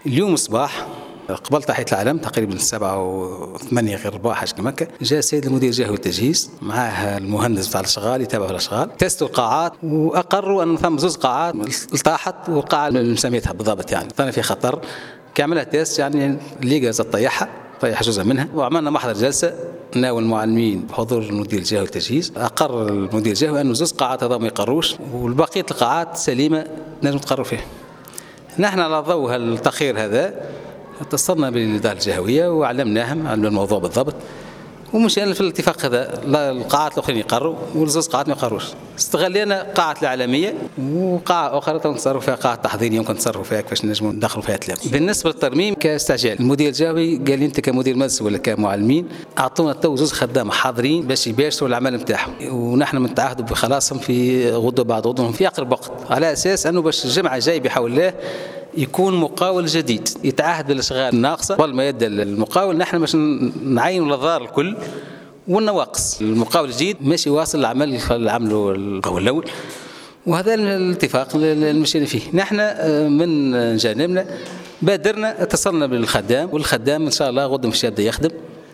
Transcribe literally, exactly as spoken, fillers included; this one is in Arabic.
اليوم الصباح قبل تحية العلم تقريبا سبعة وثمانية غير ربع حاجة كمكة، جاء السيد المدير الجهوي والتجهيز معاه المهندس بتاع الاشغال يتابعوا الاشغال، تستوا القاعات واقروا ان ثم زوج قاعات التاحت، والقاعة اللي مسميتها بالضبط يعني ثاني في خطر كاملها تيست، يعني الليغا تطيحها طيح جزء منها، وعملنا محضر جلسة ناول المعلمين بحضور المدير الجهوي والتجهيز. اقر المدير الجهوي انه زوج قاعات هذا ما يقروش والبقية القاعات سليمة نجم تقروا فيها. نحن على ضوء التأخير هذا اتصلنا بالإدارة الجهوية وعلمناهم على الموضوع بالضبط، ومشينا في الاتفاق هذا، لا القاعات الأخرين يقروا والزوج قاعات ما يقروش. استغلينا قاعة العالمية وقاعة أخرى تصرفوا فيها، قاعة تحضير يمكن تصرفوا فيها كيفاش نجموا ندخلوا فيها ثلاثة. بالنسبة للترميم كاستعجال، المدير الجهوي قال لي أنت كمدير مجلس ولا كمعلمين أعطونا تو زوج خدام حاضرين باش يباشروا العمل نتاعهم، ونحن متعهدوا بخلاصهم في غدوة بعد غدوة في أقرب وقت، على أساس أنه باش الجمعة الجاي بحول الله يكون مقاول جديد يتعهد بالاشغال الناقصه. قبل ما يبدا المقاول نحن باش نعينوا الاضرار الكل والنواقص. المقاول الجديد ماشي واصل العمل اللي عمله المقاول الاول، وهذا الاتفاق اللي مشينا فيه. نحن من جانبنا بادرنا اتصلنا بالخدام، والخدام ان شاء الله غدا مش يبدا يخدم.